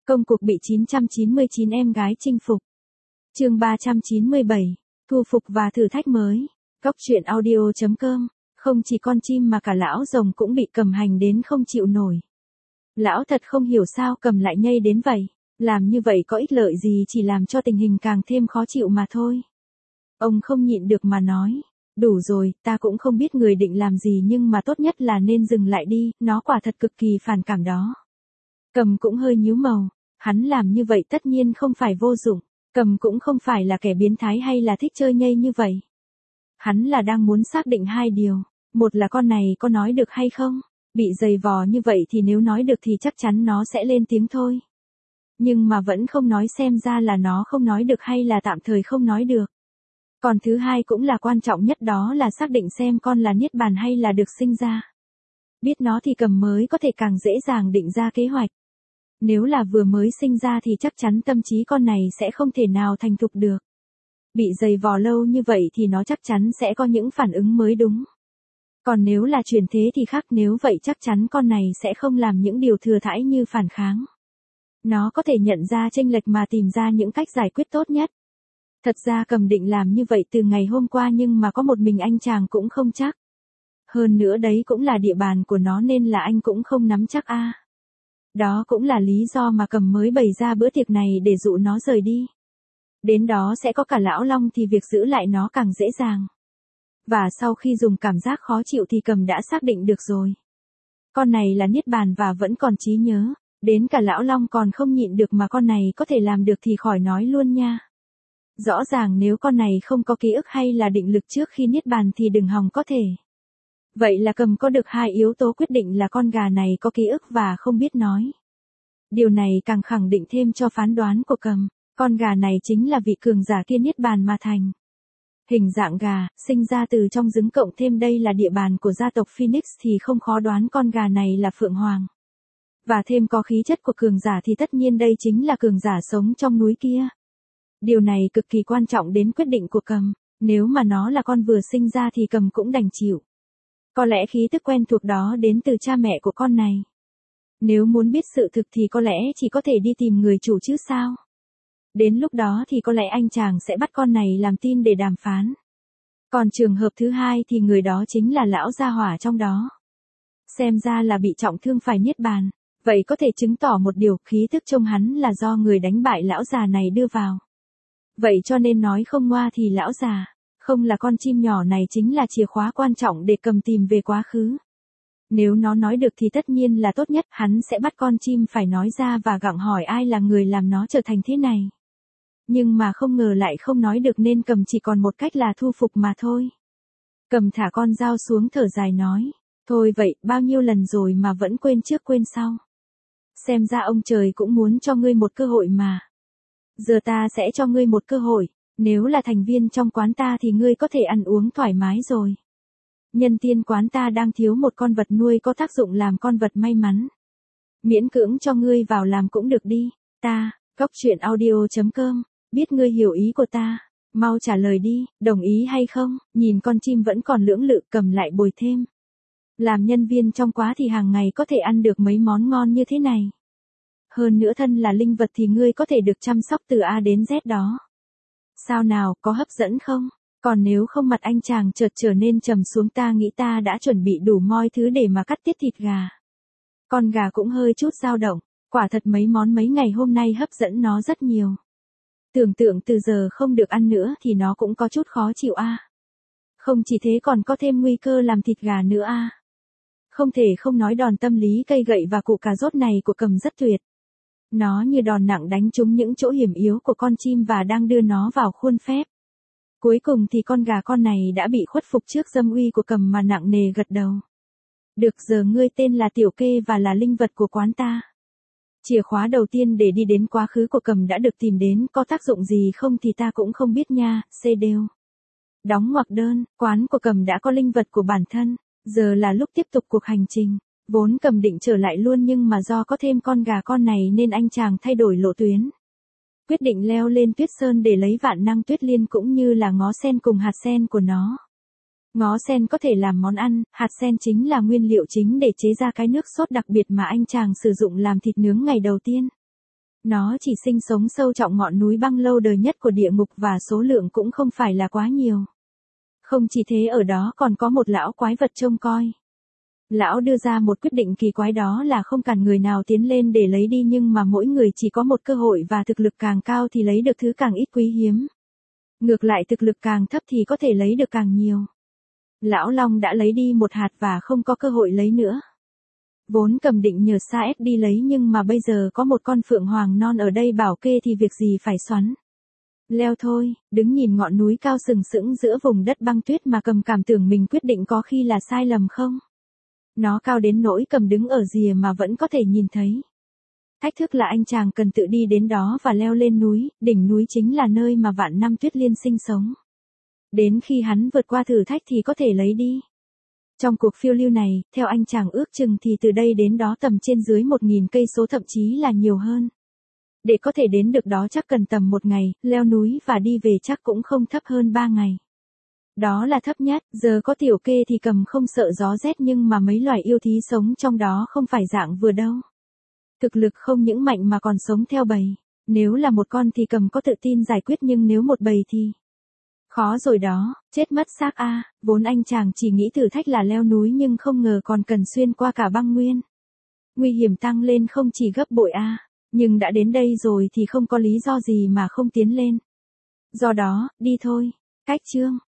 Công cuộc bị 999 em gái chinh phục. Chương 397, thu phục và thử thách mới. Góc truyện audio.com. Không chỉ con chim mà cả lão rồng cũng bị Cầm hành đến không chịu nổi. Lão thật không hiểu sao Cầm lại nhây đến vậy. Làm như vậy có ích lợi gì, chỉ làm cho tình hình càng thêm khó chịu mà thôi. Ông không nhịn được mà nói. Đủ rồi, ta cũng không biết người định làm gì, nhưng mà tốt nhất là nên dừng lại đi, nó quả thật cực kỳ phản cảm đó. Cầm cũng hơi nhíu màu. Hắn làm như vậy tất nhiên không phải vô dụng. Cầm cũng không phải là kẻ biến thái hay là thích chơi nhây như vậy. Hắn là đang muốn xác định hai điều. Một là con này có nói được hay không. Bị giày vò như vậy thì nếu nói được thì chắc chắn nó sẽ lên tiếng thôi. Nhưng mà vẫn không nói, xem ra là nó không nói được hay là tạm thời không nói được. Còn thứ hai cũng là quan trọng nhất, đó là xác định xem con là niết bàn hay là được sinh ra. Biết nó thì Cầm mới có thể càng dễ dàng định ra kế hoạch. Nếu là vừa mới sinh ra thì chắc chắn tâm trí con này sẽ không thể nào thành thục được. Bị giày vò lâu như vậy thì nó chắc chắn sẽ có những phản ứng mới đúng. Còn nếu là chuyển thế thì khác, nếu vậy chắc chắn con này sẽ không làm những điều thừa thãi như phản kháng. Nó có thể nhận ra chênh lệch mà tìm ra những cách giải quyết tốt nhất. Thật ra Cầm định làm như vậy từ ngày hôm qua, nhưng mà có một mình anh chàng cũng không chắc. Hơn nữa đấy cũng là địa bàn của nó nên là anh cũng không nắm chắc a. Đó cũng là lý do mà Cầm mới bày ra bữa tiệc này để dụ nó rời đi. Đến đó sẽ có cả lão long thì việc giữ lại nó càng dễ dàng. Và sau khi dùng cảm giác khó chịu thì Cầm đã xác định được rồi. Con này là niết bàn và vẫn còn trí nhớ. Đến cả lão long còn không nhịn được mà con này có thể làm được thì khỏi nói luôn nha. Rõ ràng nếu con này không có ký ức hay là định lực trước khi niết bàn thì đừng hòng có thể. Vậy là Cầm có được hai yếu tố quyết định là con gà này có ký ức và không biết nói. Điều này càng khẳng định thêm cho phán đoán của Cầm, con gà này chính là vị cường giả kia niết bàn mà thành. Hình dạng gà, sinh ra từ trong trứng cộng thêm đây là địa bàn của gia tộc Phoenix thì không khó đoán con gà này là Phượng Hoàng. Và thêm có khí chất của cường giả thì tất nhiên đây chính là cường giả sống trong núi kia. Điều này cực kỳ quan trọng đến quyết định của Cầm, nếu mà nó là con vừa sinh ra thì Cầm cũng đành chịu. Có lẽ khí tức quen thuộc đó đến từ cha mẹ của con này. Nếu muốn biết sự thực thì có lẽ chỉ có thể đi tìm người chủ chứ sao. Đến lúc đó thì có lẽ anh chàng sẽ bắt con này làm tin để đàm phán. Còn trường hợp thứ hai thì người đó chính là lão gia hỏa trong đó. Xem ra là bị trọng thương phải niết bàn. Vậy có thể chứng tỏ một điều, khí thức trong hắn là do người đánh bại lão già này đưa vào. Vậy cho nên nói không ngoa thì lão già, không là con chim nhỏ này chính là chìa khóa quan trọng để Cầm tìm về quá khứ. Nếu nó nói được thì tất nhiên là tốt nhất, hắn sẽ bắt con chim phải nói ra và gặng hỏi ai là người làm nó trở thành thế này. Nhưng mà không ngờ lại không nói được nên Cầm chỉ còn một cách là thu phục mà thôi. Cầm thả con dao xuống thở dài nói, thôi vậy, bao nhiêu lần rồi mà vẫn quên trước quên sau. Xem ra ông trời cũng muốn cho ngươi một cơ hội mà. Giờ ta sẽ cho ngươi một cơ hội, nếu là thành viên trong quán ta thì ngươi có thể ăn uống thoải mái rồi. Nhân tiên quán ta đang thiếu một con vật nuôi có tác dụng làm con vật may mắn. Miễn cưỡng cho ngươi vào làm cũng được đi. Ta, góc truyện audio.com, biết ngươi hiểu ý của ta. Mau trả lời đi, đồng ý hay không? Nhìn con chim vẫn còn lưỡng lự, Cầm lại bồi thêm. Làm nhân viên trong quá thì hàng ngày có thể ăn được mấy món ngon như thế này. Hơn nữa thân là linh vật thì ngươi có thể được chăm sóc từ A đến Z đó. Sao nào, có hấp dẫn không? Còn nếu không, mặt anh chàng chợt trở nên trầm xuống, ta nghĩ ta đã chuẩn bị đủ mọi thứ để mà cắt tiết thịt gà. Con gà cũng hơi chút dao động, quả thật mấy món mấy ngày hôm nay hấp dẫn nó rất nhiều. Tưởng tượng từ giờ không được ăn nữa thì nó cũng có chút khó chịu a. Không chỉ thế còn có thêm nguy cơ làm thịt gà nữa a. Không thể không nói đòn tâm lý cây gậy và củ cà rốt này của Cầm rất tuyệt. Nó như đòn nặng đánh trúng những chỗ hiểm yếu của con chim và đang đưa nó vào khuôn phép. Cuối cùng thì con gà con này đã bị khuất phục trước dâm uy của Cầm mà nặng nề gật đầu. Được, giờ ngươi tên là Tiểu Kê và là linh vật của quán ta. Chìa khóa đầu tiên để đi đến quá khứ của Cầm đã được tìm đến, có tác dụng gì không thì ta cũng không biết nha, đều. Đóng ngoặc đơn, quán của Cầm đã có linh vật của bản thân, giờ là lúc tiếp tục cuộc hành trình. Vốn Cầm định trở lại luôn nhưng mà do có thêm con gà con này nên anh chàng thay đổi lộ tuyến. Quyết định leo lên Tuyết Sơn để lấy vạn năng tuyết liên cũng như là ngó sen cùng hạt sen của nó. Ngó sen có thể làm món ăn, hạt sen chính là nguyên liệu chính để chế ra cái nước sốt đặc biệt mà anh chàng sử dụng làm thịt nướng ngày đầu tiên. Nó chỉ sinh sống sâu trọng ngọn núi băng lâu đời nhất của địa ngục và số lượng cũng không phải là quá nhiều. Không chỉ thế, ở đó còn có một lão quái vật trông coi. Lão đưa ra một quyết định kỳ quái, đó là không cản người nào tiến lên để lấy đi, nhưng mà mỗi người chỉ có một cơ hội và thực lực càng cao thì lấy được thứ càng ít quý hiếm. Ngược lại thực lực càng thấp thì có thể lấy được càng nhiều. Lão Long đã lấy đi một hạt và không có cơ hội lấy nữa. Vốn Cầm định nhờ Sa S đi lấy, nhưng mà bây giờ có một con phượng hoàng non ở đây bảo kê thì việc gì phải xoắn. Leo thôi, đứng nhìn ngọn núi cao sừng sững giữa vùng đất băng tuyết mà Cầm cảm tưởng mình quyết định có khi là sai lầm không? Nó cao đến nỗi Cầm đứng ở rìa mà vẫn có thể nhìn thấy. Thách thức là anh chàng cần tự đi đến đó và leo lên núi, đỉnh núi chính là nơi mà vạn năm tuyết liên sinh sống. Đến khi hắn vượt qua thử thách thì có thể lấy đi. Trong cuộc phiêu lưu này, theo anh chàng ước chừng thì từ đây đến đó tầm trên dưới 1.000 cây số, thậm chí là nhiều hơn. Để có thể đến được đó chắc cần tầm 1 ngày, leo núi và đi về chắc cũng không thấp hơn 3 ngày. Đó là thấp nhất, giờ có tiểu kê thì Cầm không sợ gió rét, nhưng mà mấy loài yêu thí sống trong đó không phải dạng vừa đâu. Thực lực không những mạnh mà còn sống theo bầy. Nếu là một con thì Cầm có tự tin giải quyết, nhưng nếu một bầy thì... khó rồi đó, chết mất xác a. Vốn anh chàng chỉ nghĩ thử thách là leo núi nhưng không ngờ còn cần xuyên qua cả băng nguyên. Nguy hiểm tăng lên không chỉ gấp bội a. Nhưng đã đến đây rồi thì không có lý do gì mà không tiến lên. Do đó, đi thôi. Cách chương